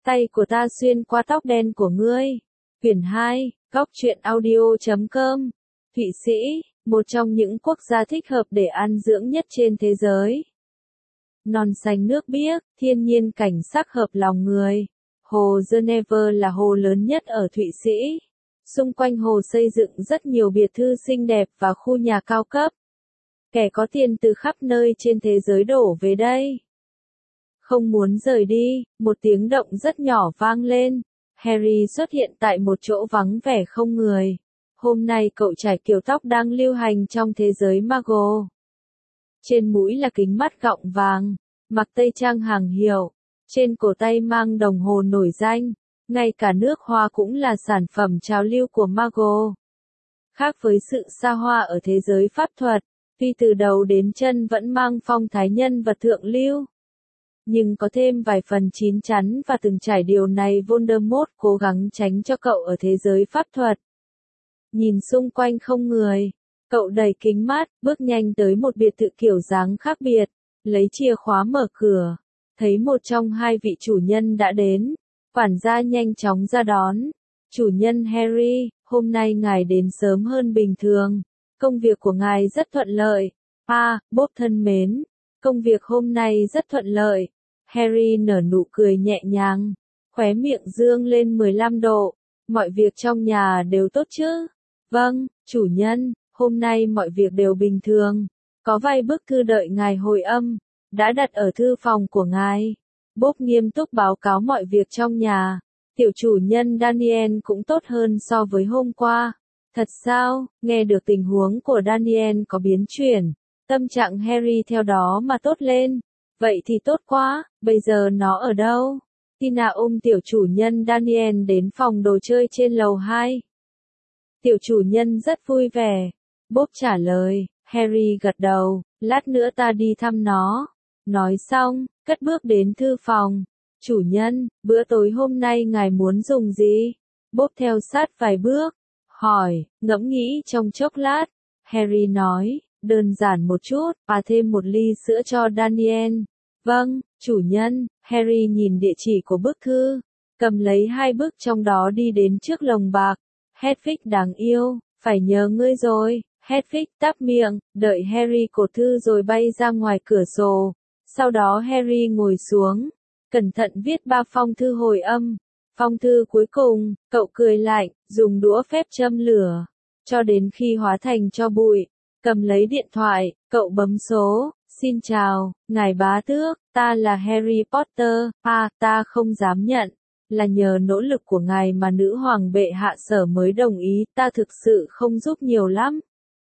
tay của ta xuyên qua tóc đen của ngươi. Quyển 2, Góc truyện audio.com. Thụy Sĩ, một trong những quốc gia thích hợp để ăn dưỡng nhất trên thế giới. Non xanh nước biếc, thiên nhiên cảnh sắc hợp lòng người. Hồ Geneva là hồ lớn nhất ở Thụy Sĩ. Xung quanh hồ xây dựng rất nhiều biệt thự xinh đẹp và khu nhà cao cấp. Kẻ có tiền từ khắp nơi trên thế giới đổ về đây. Không muốn rời đi, một tiếng động rất nhỏ vang lên. Harry xuất hiện tại một chỗ vắng vẻ không người. Hôm nay cậu trải kiểu tóc đang lưu hành trong thế giới Muggle. Trên mũi là kính mắt gọng vàng, mặc tây trang hàng hiệu, trên cổ tay mang đồng hồ nổi danh, ngay cả nước hoa cũng là sản phẩm trào lưu của Muggle. Khác với sự xa hoa ở thế giới pháp thuật, tuy từ đầu đến chân vẫn mang phong thái nhân vật thượng lưu, nhưng có thêm vài phần chín chắn và từng trải điều này Voldemort cố gắng tránh cho cậu ở thế giới pháp thuật. Nhìn xung quanh không người, cậu đẩy kính mắt, bước nhanh tới một biệt thự kiểu dáng khác biệt, lấy chìa khóa mở cửa, thấy một trong hai vị chủ nhân đã đến, quản gia nhanh chóng ra đón. Chủ nhân Harry, hôm nay ngài đến sớm hơn bình thường, công việc của ngài rất thuận lợi. Bob thân mến, công việc hôm nay rất thuận lợi. Harry nở nụ cười nhẹ nhàng, khóe miệng dương lên 15 độ, mọi việc trong nhà đều tốt chứ? Vâng, chủ nhân, hôm nay mọi việc đều bình thường, có vài bức thư đợi ngài hồi âm, đã đặt ở thư phòng của ngài. Bob nghiêm túc báo cáo mọi việc trong nhà, tiểu chủ nhân Daniel cũng tốt hơn so với hôm qua. Thật sao? Nghe được tình huống của Daniel có biến chuyển, tâm trạng Harry theo đó mà tốt lên. Vậy thì tốt quá, bây giờ nó ở đâu? Tina ôm tiểu chủ nhân Daniel đến phòng đồ chơi trên lầu 2. Tiểu chủ nhân rất vui vẻ. Bob trả lời, Harry gật đầu, lát nữa ta đi thăm nó. Nói xong, cất bước đến thư phòng. Chủ nhân, bữa tối hôm nay ngài muốn dùng gì? Bob theo sát vài bước, hỏi, ngẫm nghĩ trong chốc lát. Harry nói, đơn giản một chút, thêm một ly sữa cho Daniel. Vâng, chủ nhân. Harry nhìn địa chỉ của bức thư, cầm lấy hai bức trong đó đi đến trước lồng bạc. Hedwig đáng yêu, phải nhờ ngươi rồi. Hedwig táp miệng, đợi Harry cột thư rồi bay ra ngoài cửa sổ. Sau đó Harry ngồi xuống, cẩn thận viết 3 phong thư hồi âm. Phong thư cuối cùng, cậu cười lạnh, dùng đũa phép châm lửa, cho đến khi hóa thành tro bụi. Cầm lấy điện thoại, cậu bấm số. Xin chào, ngài bá tước, ta là Harry Potter. Ta không dám nhận, là nhờ nỗ lực của ngài mà nữ hoàng bệ hạ sở mới đồng ý, ta thực sự không giúp nhiều lắm.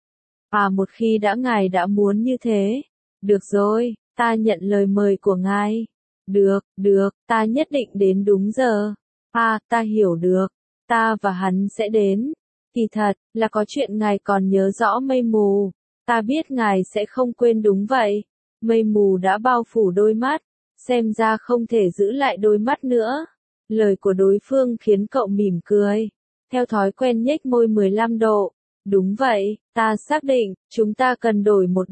Một khi ngài đã muốn như thế, được rồi, ta nhận lời mời của ngài. Được, ta nhất định đến đúng giờ. Ta hiểu được, ta và hắn sẽ đến. Kỳ thật, là có chuyện ngài còn nhớ rõ mây mù. Ta biết ngài sẽ không quên đúng vậy. Mây mù đã bao phủ đôi mắt, xem ra không thể giữ lại đôi mắt nữa. Lời của đối phương khiến cậu mỉm cười, theo thói quen nhếch môi 15 độ. Đúng vậy, ta xác định, chúng ta cần đổi một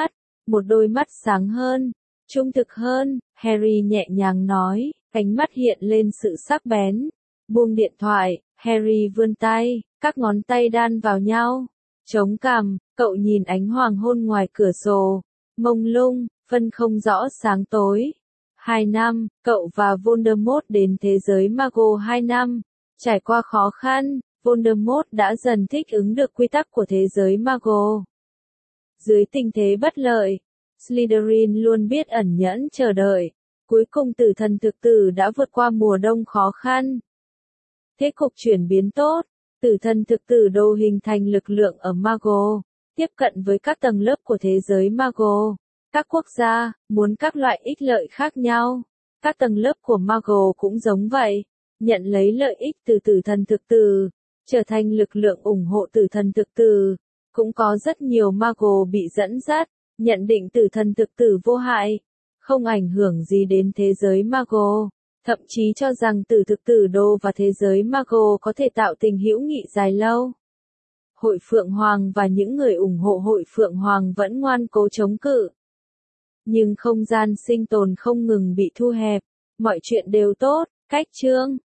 đôi mắt sáng hơn, trung thực hơn. Harry nhẹ nhàng nói, ánh mắt hiện lên sự sắc bén. Buông điện thoại, Harry vươn tay, các ngón tay đan vào nhau. Chống cằm, cậu nhìn ánh hoàng hôn ngoài cửa sổ, mông lung, phân không rõ sáng tối. 2 năm, cậu và Voldemort đến thế giới Muggle 2 năm. Trải qua khó khăn, Voldemort đã dần thích ứng được quy tắc của thế giới Muggle. Dưới tình thế bất lợi, Slytherin luôn biết ẩn nhẫn chờ đợi. Cuối cùng tử thần thực tử đã vượt qua mùa đông khó khăn. Thế cục chuyển biến tốt, tử thần thực tử đô hình thành lực lượng ở Muggle, tiếp cận với các tầng lớp của thế giới Muggle. Các quốc gia muốn các loại ích lợi khác nhau. Các tầng lớp của Muggle cũng giống vậy, nhận lấy lợi ích từ tử thần thực tử, trở thành lực lượng ủng hộ tử thần thực tử. Cũng có rất nhiều Muggle bị dẫn dắt, nhận định tử thần thực tử vô hại, không ảnh hưởng gì đến thế giới Muggle, thậm chí cho rằng tử thực tử đô và thế giới Muggle có thể tạo tình hữu nghị dài lâu. Hội Phượng Hoàng và những người ủng hộ Hội Phượng Hoàng vẫn ngoan cố chống cự. Nhưng không gian sinh tồn không ngừng bị thu hẹp, mọi chuyện đều tốt, Cách chương